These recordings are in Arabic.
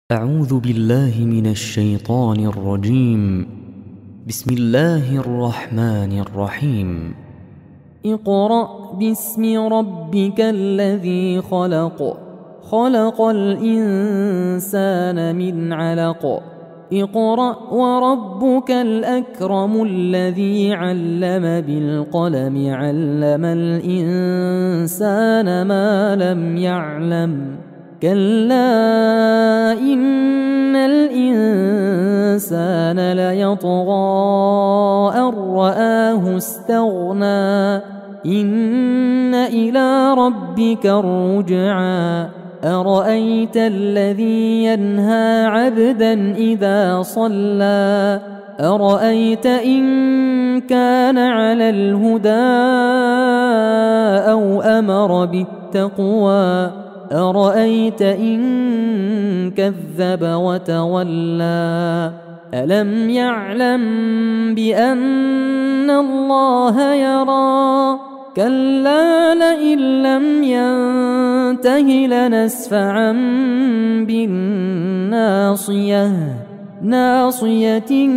أعوذ بالله من الشيطان الرجيم. بسم الله الرحمن الرحيم. اقرأ باسم ربك الذي خلق، خلق الإنسان من علق. اقرأ وربك الأكرم الذي علم بالقلم، علم الإنسان ما لم يعلم. كلا إن الإنسان ليطغى أن رآه استغنى، إن إلى ربك الرجعى. أرأيت الذي ينهى عبدا إذا صلى، أرأيت إن كان على الهدى أو أمر بالتقوى، أرأيت إن كذب وتولى. ألم يعلم بأن الله يرى، كلا لئن لم ينته لنسفعا بالناصية، ناصية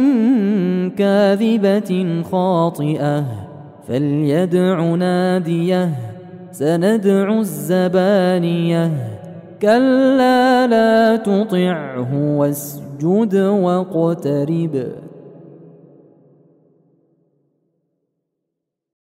كاذبة خاطئة، فليدع ناديه سندع الزبانية. كلا لا تطعه واسجد واقترب.